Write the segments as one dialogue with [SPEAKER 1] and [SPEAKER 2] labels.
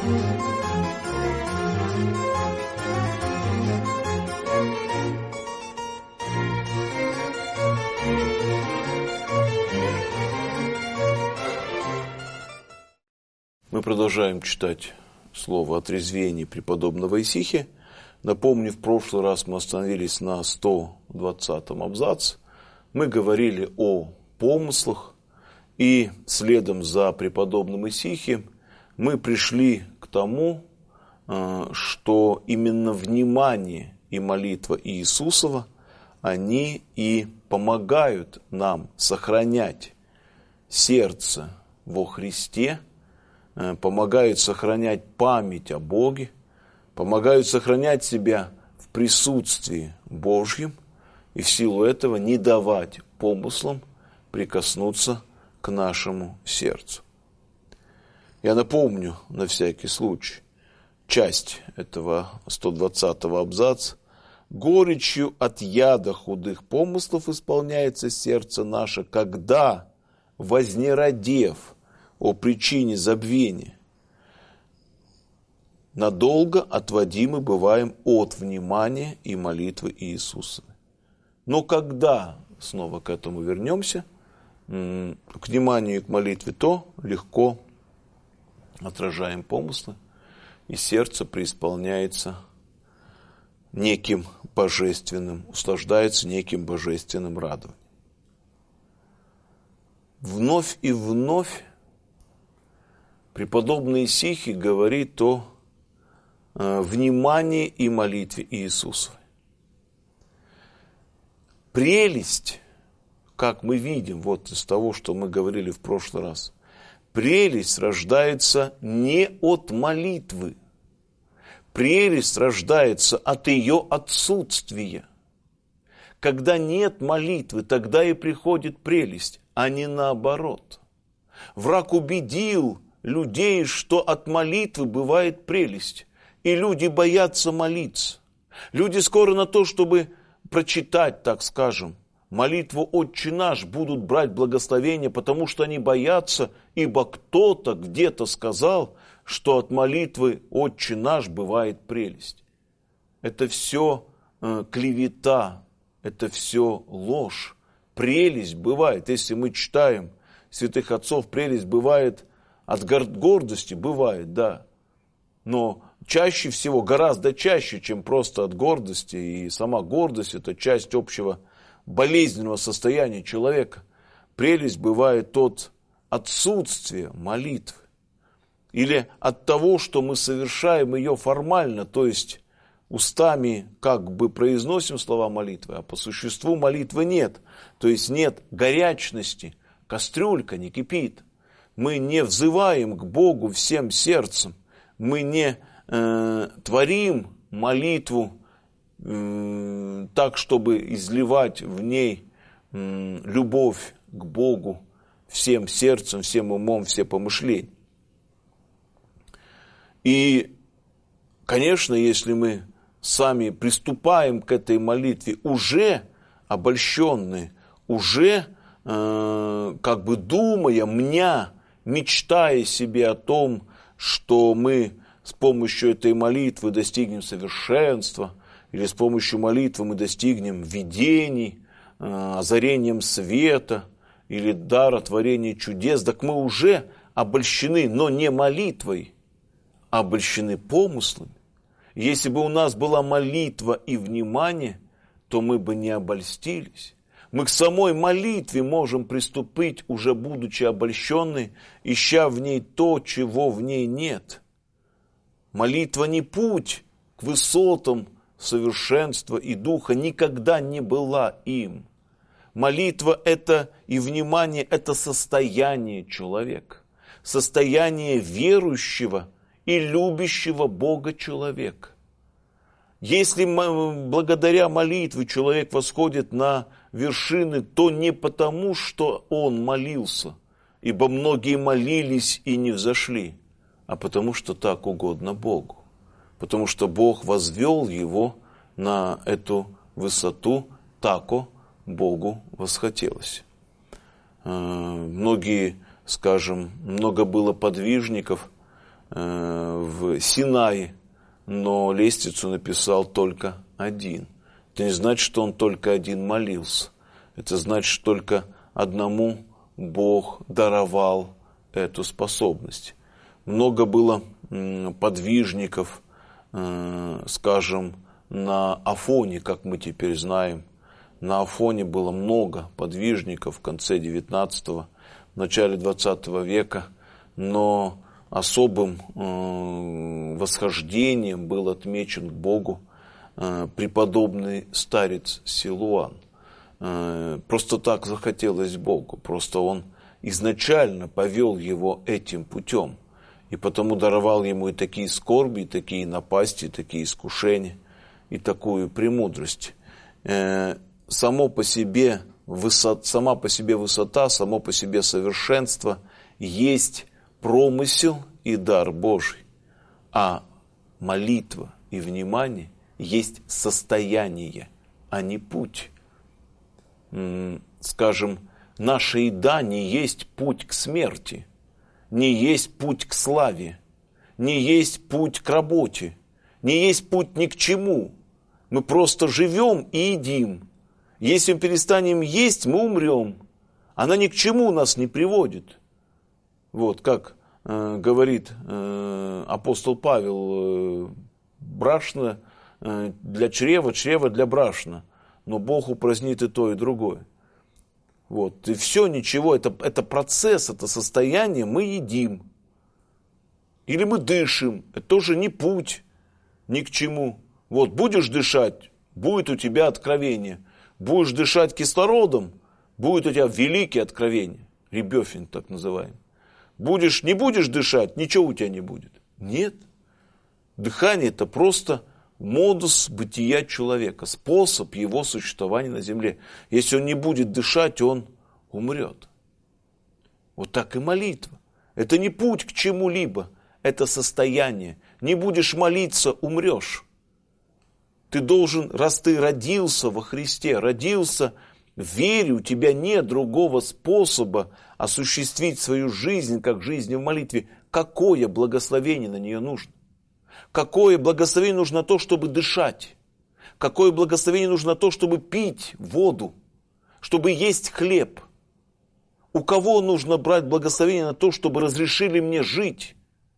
[SPEAKER 1] Мы продолжаем читать слово о трезвении преподобного Исихи. Напомню, в прошлый раз мы остановились на 120-м абзаце. Мы говорили о помыслах, и следом за преподобным Исихи мы пришли к тому, что именно внимание и молитва Иисусова, они и помогают нам сохранять сердце во Христе, помогают сохранять память о Боге, помогают сохранять себя в присутствии Божьем и в силу этого не давать помыслам прикоснуться к нашему сердцу. Я напомню на всякий случай часть этого 120-го абзаца. «Горечью от яда худых помыслов исполняется сердце наше, когда, вознеродев о причине забвения, надолго отводимы бываем от внимания и молитвы Иисуса». Но когда, снова к этому вернемся, к вниманию и к молитве, то легко отражаем помыслы, и сердце преисполняется неким божественным, услаждается неким божественным радованием. Вновь и вновь преподобный Исихи говорит о внимании и молитве Иисусовой. Прелесть, как мы видим, вот из того, что мы говорили в прошлый раз, прелесть рождается не от молитвы. Прелесть рождается от ее отсутствия. Когда нет молитвы, тогда и приходит прелесть, а не наоборот. Враг убедил людей, что от молитвы бывает прелесть, и люди боятся молиться. Люди скоро на то, чтобы прочитать, так скажем, молитву «Отче наш», будут брать благословение, потому что они боятся, ибо кто-то где-то сказал, что от молитвы «Отче наш» бывает прелесть. Это все клевета, это все ложь. Прелесть бывает, если мы читаем святых отцов, прелесть бывает от гордости, бывает, да. Но чаще всего, гораздо чаще, чем просто от гордости, и сама гордость – это часть общего болезненного состояния человека. Прелесть бывает от отсутствия молитвы или от того, что мы совершаем ее формально, то есть устами как бы произносим слова молитвы, а по существу молитвы нет. То есть нет горячности, кастрюлька не кипит. Мы не взываем к Богу всем сердцем, мы не творим молитву так, чтобы изливать в ней любовь к Богу всем сердцем, всем умом, все помышления. И, конечно, если мы сами приступаем к этой молитве уже обольщенные, уже как бы думая, мечтая себе о том, что мы с помощью этой молитвы достигнем совершенства, или с помощью молитвы мы достигнем видений, озарением света, или дара творения чудес, так мы уже обольщены, но не молитвой, а обольщены помыслами. Если бы у нас была молитва и внимание, то мы бы не обольстились. Мы к самой молитве можем приступить, уже будучи обольщенной, ища в ней то, чего в ней нет. Молитва не путь к высотам совершенства и духа, никогда не была им. Молитва это и внимание это состояние человека, состояние верующего и любящего Бога человека. Если благодаря молитве человек восходит на вершины, то не потому, что он молился, ибо многие молились и не взошли, а потому что так угодно Богу. Потому что Бог возвел его на эту высоту, тако Богу восхотелось. Многие, скажем, много было подвижников, в Синае, но лестницу написал только один. Это не значит, что он только один молился. Это значит, что только одному Бог даровал эту способность. Много было подвижников, скажем, на Афоне, как мы теперь знаем. На Афоне было много подвижников в конце 19-го, в начале 20 века, но особым восхождением был отмечен к Богу преподобный старец Силуан. Просто так захотелось Богу, просто он изначально повел его этим путем, и потому даровал ему и такие скорби, и такие напасти, и такие искушения, и такую премудрость. Сама по себе высота, само по себе совершенство есть промысел и дар Божий, а молитва и внимание есть состояние, а не путь. Скажем, наша еда не есть путь к смерти, не есть путь к славе, не есть путь к работе, не есть путь ни к чему. Мы просто живем и едим. Если мы перестанем есть, мы умрем. Она ни к чему нас не приводит. Вот как говорит апостол Павел, брашно для чрева, чрево для брашна. Но Бог упразднит и то, и другое. Вот. И все, ничего, это процесс, это состояние, мы едим. Или мы дышим. Это тоже не путь ни к чему. Вот, будешь дышать, будет у тебя откровение. Будешь дышать кислородом, будет у тебя великие откровения. Ребёфин так называемый. Не будешь дышать, ничего у тебя не будет. Нет. Дыхание это просто модус бытия человека, способ его существования на земле. Если он не будет дышать, он умрет. Вот так и молитва. Это не путь к чему-либо, это состояние. Не будешь молиться, умрешь. Ты должен, раз ты родился во Христе, родился в вере, у тебя нет другого способа осуществить свою жизнь, как жизнь в молитве. Какое благословение на нее нужно? Какое благословение нужно на то, чтобы дышать? Какое благословение нужно на то, чтобы пить воду? Чтобы есть хлеб? У кого нужно брать благословение на то, чтобы разрешили мне жить?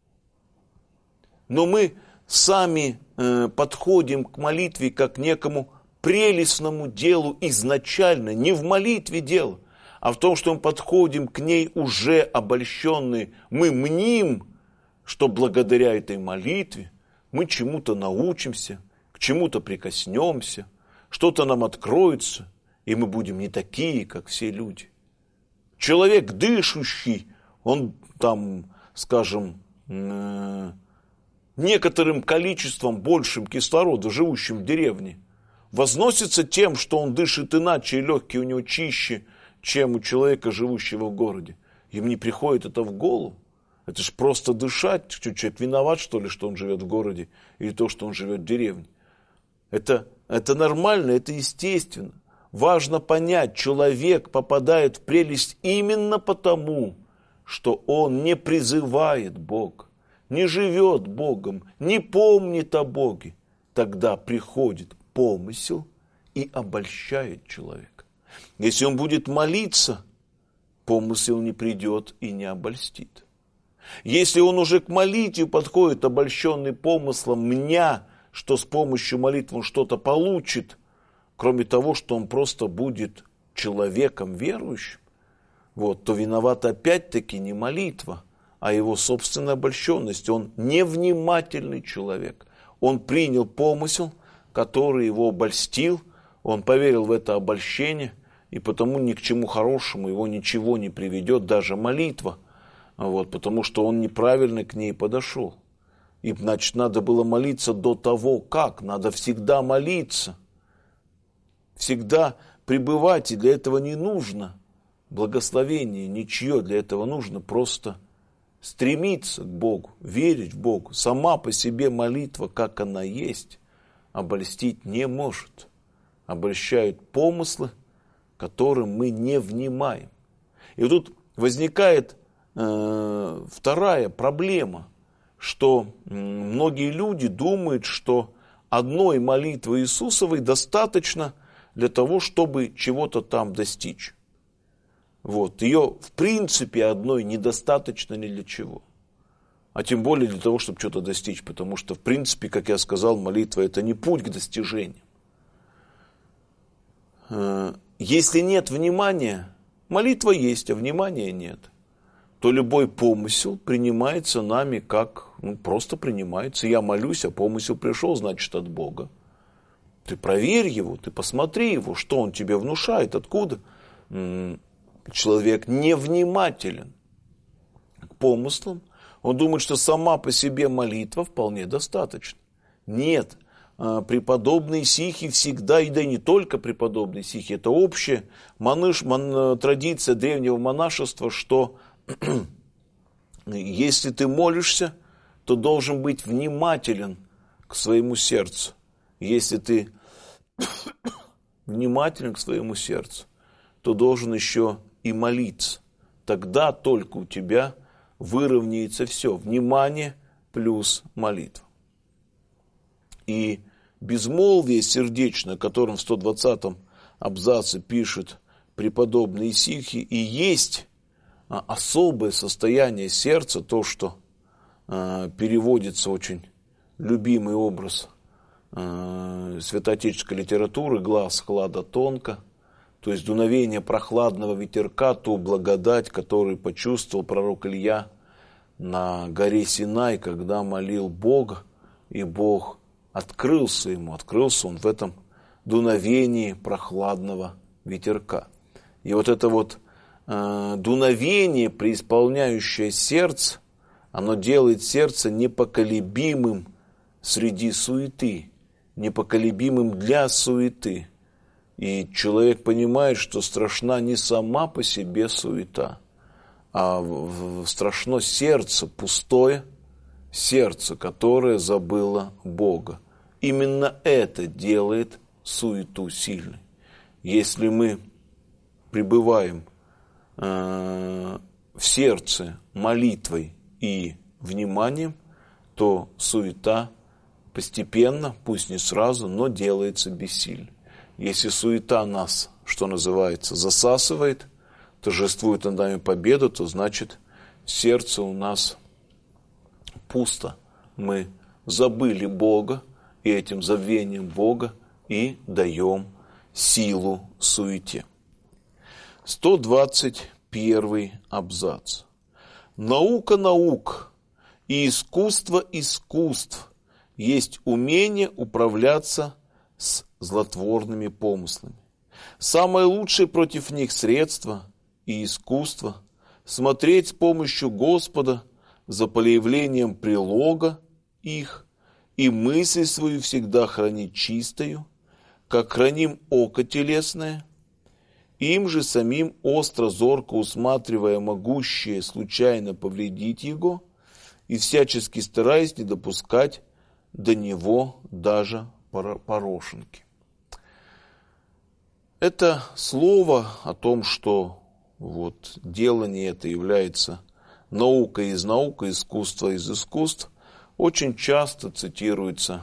[SPEAKER 1] Но мы сами подходим к молитве как к некому прелестному делу изначально, не в молитве дело, а в том, что мы подходим к ней уже обольщенные. Мы мним, что благодаря этой молитве мы чему-то научимся, к чему-то прикоснемся, что-то нам откроется, и мы будем не такие, как все люди. Человек дышащий, он там, скажем, некоторым количеством большим кислорода, живущим в деревне, возносится тем, что он дышит иначе, и легкие у него чище, чем у человека, живущего в городе. Им не приходит это в голову. Это же просто дышать. Человек виноват, что ли, что он живет в городе, или то, что он живет в деревне. Это нормально, это естественно. Важно понять, человек попадает в прелесть именно потому, что он не призывает Бога, не живет Богом, не помнит о Боге. Тогда приходит помысел и обольщает человека. Если он будет молиться, помысел не придет и не обольстит. Если он уже к молитве подходит, обольщенный помыслом, мня, что с помощью молитвы он что-то получит, кроме того, что он просто будет человеком верующим, вот, то виновата опять-таки не молитва, а его собственная обольщенность. Он невнимательный человек. Он принял помысел, который его обольстил, он поверил в это обольщение, и потому ни к чему хорошему его ничего не приведет, даже молитва, вот, потому что он неправильно к ней подошел. И, значит, надо было молиться до того, как. Надо всегда молиться, всегда пребывать, и для этого не нужно благословение ничье, для этого нужно просто стремиться к Богу, верить в Бога. Сама по себе молитва, как она есть, обольстить не может. Обольщают помыслы, которым мы не внимаем. И тут возникает вторая проблема, что многие люди думают, что одной молитвы Иисусовой достаточно для того, чтобы чего-то там достичь. Вот. Ее, в принципе, одной недостаточно ни для чего. А тем более для того, чтобы что-то достичь. Потому что, в принципе, как я сказал, молитва – это не путь к достижению. Если нет внимания, молитва есть, а внимания нет, то любой помысел принимается нами как, просто принимается. Я молюсь, а помысел пришел, значит, от Бога. Ты проверь его, ты посмотри его, что он тебе внушает, откуда. Человек невнимателен к помыслам. Он думает, что сама по себе молитва вполне достаточна. Нет, преподобные сихи всегда, и да и не только преподобные сихи, это общая традиция древнего монашества, что если ты молишься, то должен быть внимателен к своему сердцу. Если ты внимателен к своему сердцу, то должен еще и молиться. Тогда только у тебя выровняется все. Внимание плюс молитва. И безмолвие сердечное, о котором в 120-м абзаце пишет преподобный сихи, и есть особое состояние сердца, то, что переводится очень любимый образ святоотеческой литературы, глаз хлада тонко, то есть дуновение прохладного ветерка, ту благодать, которую почувствовал пророк Илья на горе Синай, когда молил Бога, и Бог открылся ему, открылся он в этом дуновении прохладного ветерка. И вот это вот дуновение, преисполняющее сердце, оно делает сердце непоколебимым среди суеты, непоколебимым для суеты. И человек понимает, что страшна не сама по себе суета, а страшно сердце пустое, сердце, которое забыло Бога. Именно это делает суету сильной. Если мы пребываем в сердце молитвой и вниманием, то суета постепенно, пусть не сразу, но делается бессильной. Если суета нас, что называется, засасывает, торжествует над нами победу, то значит сердце у нас пусто. Мы забыли Бога, и этим забвением Бога и даем силу суете. 121 абзац. Наука наук и искусство искусств есть умение управляться с злотворными помыслами. Самое лучшее против них средство и искусство – смотреть с помощью Господа за появлением прилога их и мысль свою всегда хранить чистою, как храним око телесное, им же самим остро зорко усматривая могущее случайно повредить его и всячески стараясь не допускать до него даже порошинки. Это слово о том, что вот делание это является наукой из наук, искусство из искусств, очень часто цитируется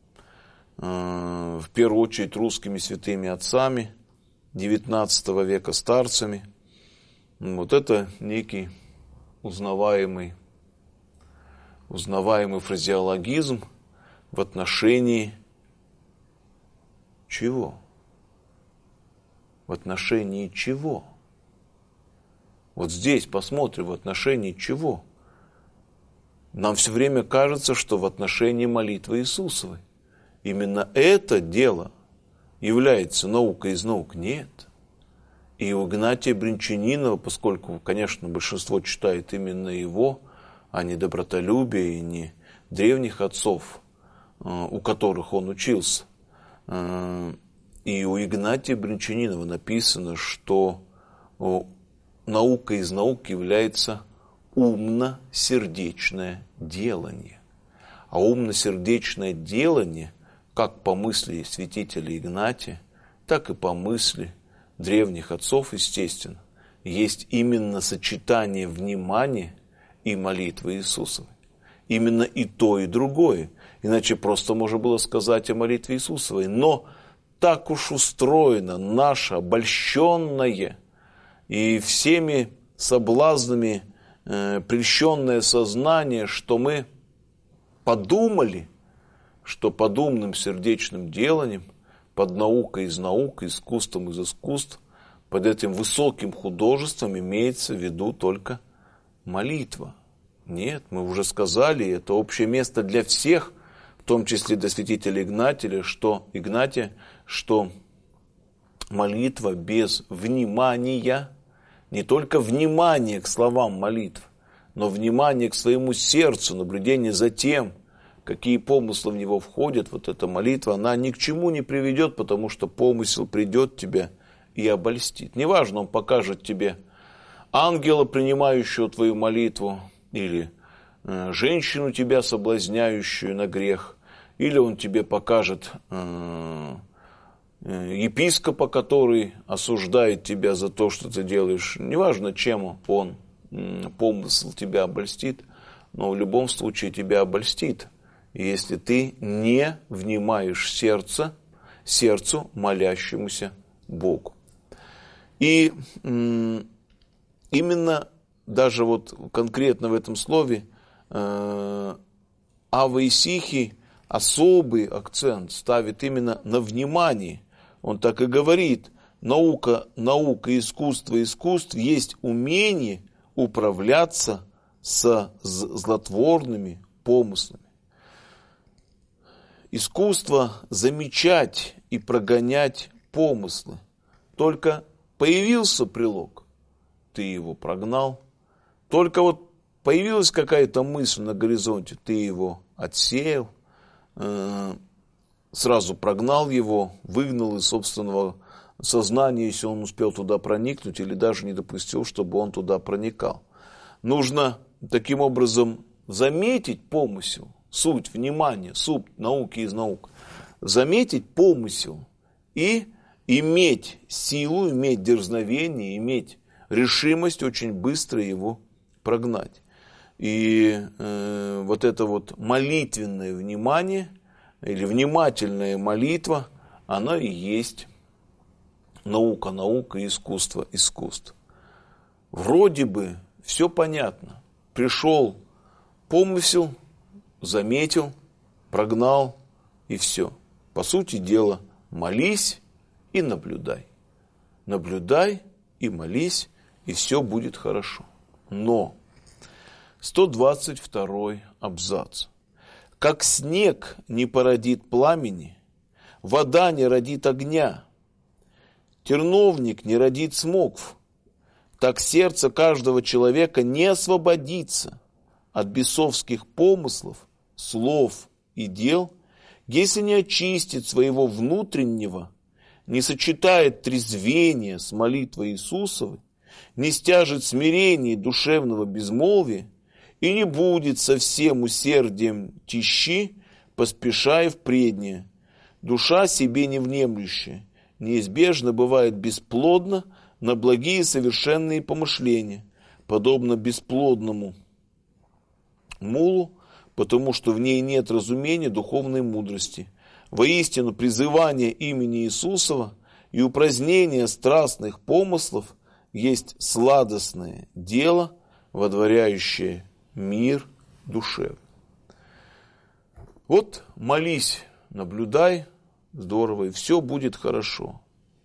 [SPEAKER 1] в первую очередь русскими святыми отцами XIX века, старцами. Вот это некий узнаваемый фразеологизм в отношении чего? В отношении чего? Вот здесь посмотрим, в отношении чего. Нам все время кажется, что в отношении молитвы Иисусовой. Именно это дело является наукой из наук. Нет. И у Игнатия Бринчанинова, поскольку, конечно, большинство читает именно его, а не добротолюбие и не древних отцов, у которых он учился, и у Игнатия Бринчанинова написано, что наука из наук является умно-сердечное делание. А умно-сердечное делание, как по мысли святителя Игнатия, так и по мысли древних отцов, естественно, есть именно сочетание внимания и молитвы Иисусовой. именно и то, и другое. Иначе просто можно было сказать о молитве Иисусовой. Но так уж устроено наше обольщенное и всеми соблазнами прельщенное сознание, что мы подумали, что под умным сердечным деланием, под наукой из наук, искусством из искусств, под этим высоким художеством имеется в виду только молитва. Нет, мы уже сказали, это общее место для всех, в том числе для святителя Игнатия, что молитва без внимания, не только внимание к словам молитв, но внимание к своему сердцу, наблюдение за тем, какие помыслы в него входят, вот эта молитва, она ни к чему не приведет, потому что помысел придет тебе и обольстит. Неважно, он покажет тебе ангела, принимающего твою молитву, или женщину тебя, соблазняющую на грех, или он тебе покажет епископа, который осуждает тебя за то, что ты делаешь. Неважно, чем он помысл тебя обольстит, но в любом случае тебя обольстит, если ты не внимаешь сердцу молящемуся Богу. И именно даже вот конкретно в этом слове Ава Исихий особый акцент ставит именно на внимание. Он так и говорит: наука, искусство есть умение управляться с злотворными помыслами. Искусство замечать и прогонять помыслы. Только появился прилог, ты его прогнал. Только вот появилась какая-то мысль на горизонте, ты его отсеял, сразу прогнал его, выгнал из собственного сознания, если он успел туда проникнуть, или даже не допустил, чтобы он туда проникал. Нужно таким образом заметить помысел, суть внимания, суть науки из наук, заметить помысел и иметь силу, иметь дерзновение, иметь решимость очень быстро его прогнать. И вот это вот молитвенное внимание или внимательная молитва, она и есть наука, искусство. Вроде бы все понятно. Пришел помысел, заметил, прогнал и все. По сути дела, молись и наблюдай. Наблюдай и молись, и все будет хорошо. Но 122 абзац. Как снег не породит пламени, вода не родит огня, терновник не родит смокв, так сердце каждого человека не освободится от бесовских помыслов, слов и дел, если не очистит своего внутреннего, не сочетает трезвение с молитвой Иисусовой, не стяжет смирение душевного безмолвия и не будет со всем усердием тищи, поспешая впреднее. Душа себе не внемлющая неизбежно бывает бесплодна на благие совершенные помышления, подобно бесплодному мулу, потому что в ней нет разумения духовной мудрости. Воистину, призывание имени Иисусова и упразднение страстных помыслов есть сладостное дело, водворяющее мир душе. Вот молись, наблюдай, здорово, и все будет хорошо.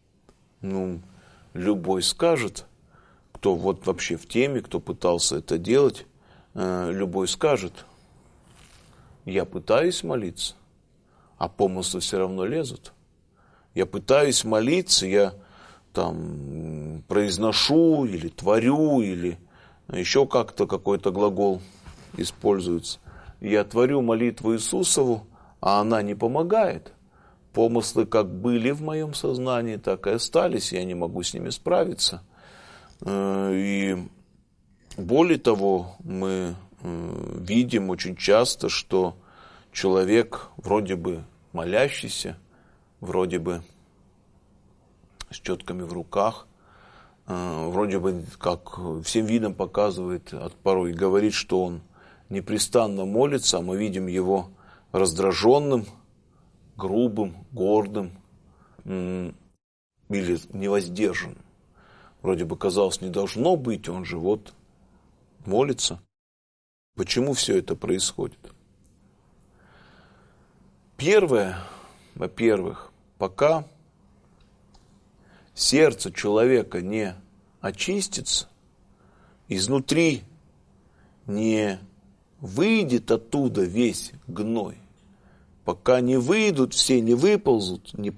[SPEAKER 1] Любой скажет, кто вот вообще в теме, кто пытался это делать, любой скажет: я пытаюсь молиться, а помыслы все равно лезут. Я пытаюсь молиться, я там произношу или творю, или еще как-то какой-то глагол используется. Я творю молитву Иисусову, а она не помогает. Помыслы как были в моем сознании, так и остались, я не могу с ними справиться. И более того, мы видим очень часто, что человек вроде бы молящийся, вроде бы с четками в руках, вроде бы как всем видом показывает, порой говорит, что он непрестанно молится, а мы видим его раздраженным, грубым, гордым или невоздержанным. Вроде бы, казалось, не должно быть, он же вот молится. Почему все это происходит? Первое, во-первых, пока сердце человека не очистится, изнутри не выйдет оттуда весь гной, пока не выйдут все, не выползут, не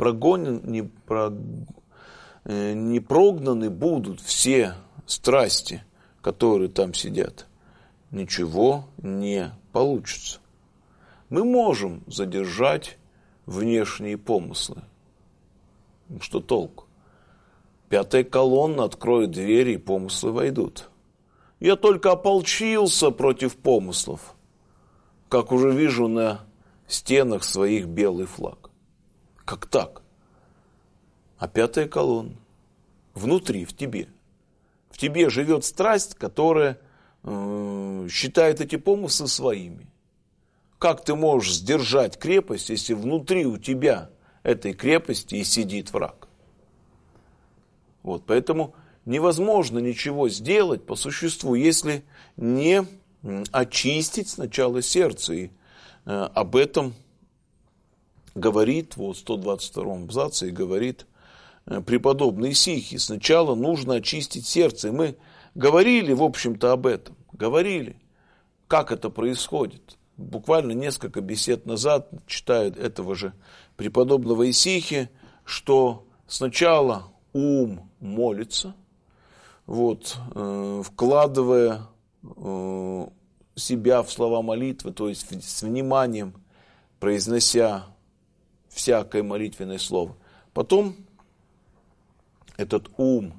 [SPEAKER 1] прогнаны будут все страсти, которые там сидят, ничего не получится. Мы можем задержать внешние помыслы. Что толку? 5-я колонна откроет двери, и помыслы войдут. Я только ополчился против помыслов, как уже вижу на стенах своих белый флаг. Как так? А 5-я колонна внутри, в тебе. В тебе живет страсть, которая считает эти помыслы своими. Как ты можешь сдержать крепость, если внутри у тебя этой крепости и сидит враг? Вот, поэтому невозможно ничего сделать по существу, если не очистить сначала сердце. И об этом говорит, вот в 122-м абзаце, и говорит преподобный Исихий. Сначала нужно очистить сердце. И мы говорили, в общем-то, об этом. Говорили, как это происходит. Буквально несколько бесед назад читают этого же преподобного Исихия, что сначала ум молится, вот, вкладывая себя в слова молитвы, то есть с вниманием произнося всякое молитвенное слово. Потом этот ум,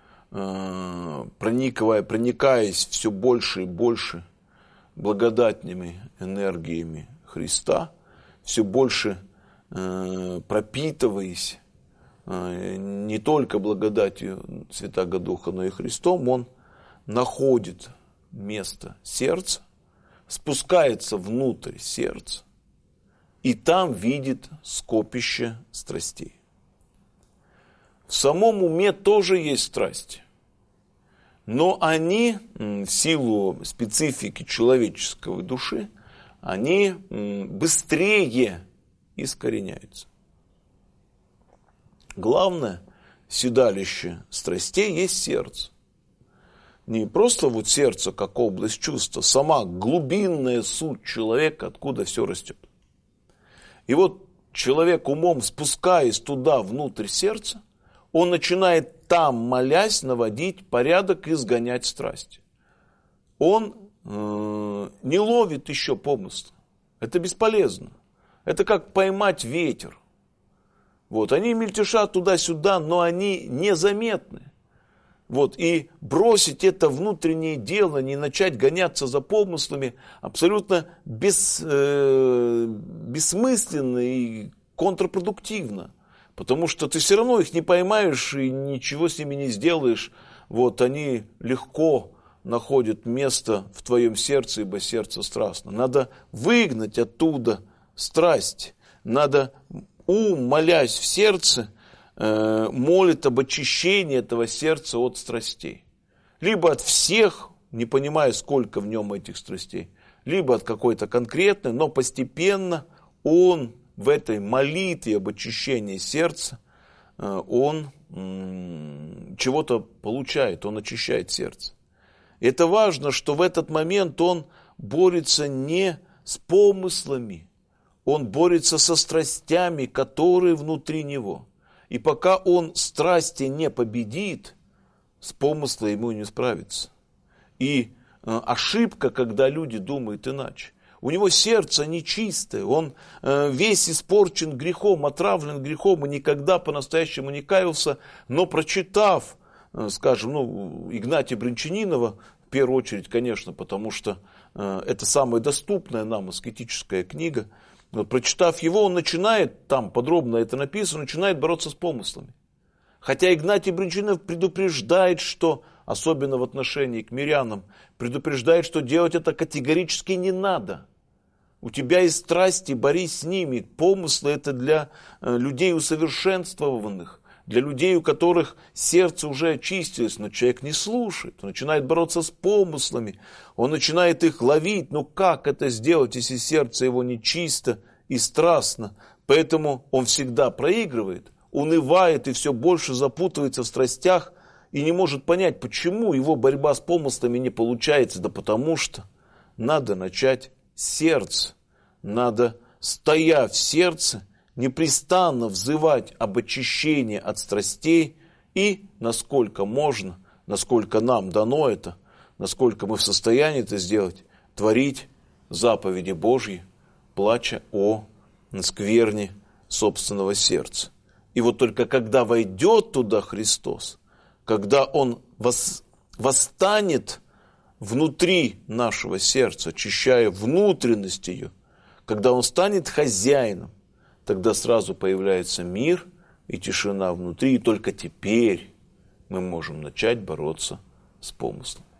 [SPEAKER 1] проникаясь все больше и больше благодатными энергиями Христа, все больше пропитываясь не только благодатью Святаго Духа, но и Христом, он находит место сердца, спускается внутрь сердца и там видит скопище страстей. В самом уме тоже есть страсти, но они, в силу специфики человеческой души, они быстрее искореняются. Главное седалище страстей есть сердце. Не просто вот сердце как область чувства, сама глубинная суть человека, откуда все растет. И вот человек умом, спускаясь туда, внутрь сердца, он начинает там, молясь, наводить порядок и изгонять страсти. Он не ловит еще помысла. Это бесполезно. Это как поймать ветер. Вот, они мельтешат туда-сюда, но они незаметны. Вот, и бросить это внутреннее дело, не начать гоняться за помыслами, абсолютно бессмысленно и контрпродуктивно. Потому что ты все равно их не поймаешь и ничего с ними не сделаешь. Вот, они легко находят место в твоем сердце, ибо сердце страстно. Надо выгнать оттуда страсть. Надо ум, молясь в сердце, молит об очищении этого сердца от страстей. Либо от всех, не понимая, сколько в нем этих страстей, либо от какой-то конкретной, но постепенно он в этой молитве об очищении сердца, он чего-то получает, он очищает сердце. И это важно, что в этот момент он борется не с помыслами, он борется со страстями, которые внутри него. И пока он страсти не победит, с помыслом ему не справиться. И ошибка, когда люди думают иначе. У него сердце нечистое, он весь испорчен грехом, отравлен грехом и никогда по-настоящему не каялся, но прочитав, скажем, Игнатия Брянчанинова, в первую очередь, конечно, потому что это самая доступная нам аскетическая книга, вот, прочитав его, он начинает, там подробно это написано, начинает бороться с помыслами. Хотя Игнатий Брянчанинов предупреждает, что особенно в отношении к мирянам, предупреждает, что делать это категорически не надо. У тебя есть страсти, борись с ними. Помыслы это для людей усовершенствованных, для людей, у которых сердце уже очистилось, но человек не слушает, он начинает бороться с помыслами, он начинает их ловить. Но как это сделать, если сердце его нечисто и страстно? Поэтому он всегда проигрывает, унывает и все больше запутывается в страстях и не может понять, почему его борьба с помыслами не получается. Да потому что надо начать с сердца, надо, стоя в сердце, непрестанно взывать об очищении от страстей и, насколько можно, насколько нам дано это, насколько мы в состоянии это сделать, творить заповеди Божьи, плача о скверне собственного сердца. И вот только когда войдет туда Христос, когда Он восстанет внутри нашего сердца, очищая внутренность ее, когда Он станет хозяином, тогда сразу появляется мир и тишина внутри, и только теперь мы можем начать бороться с помыслом.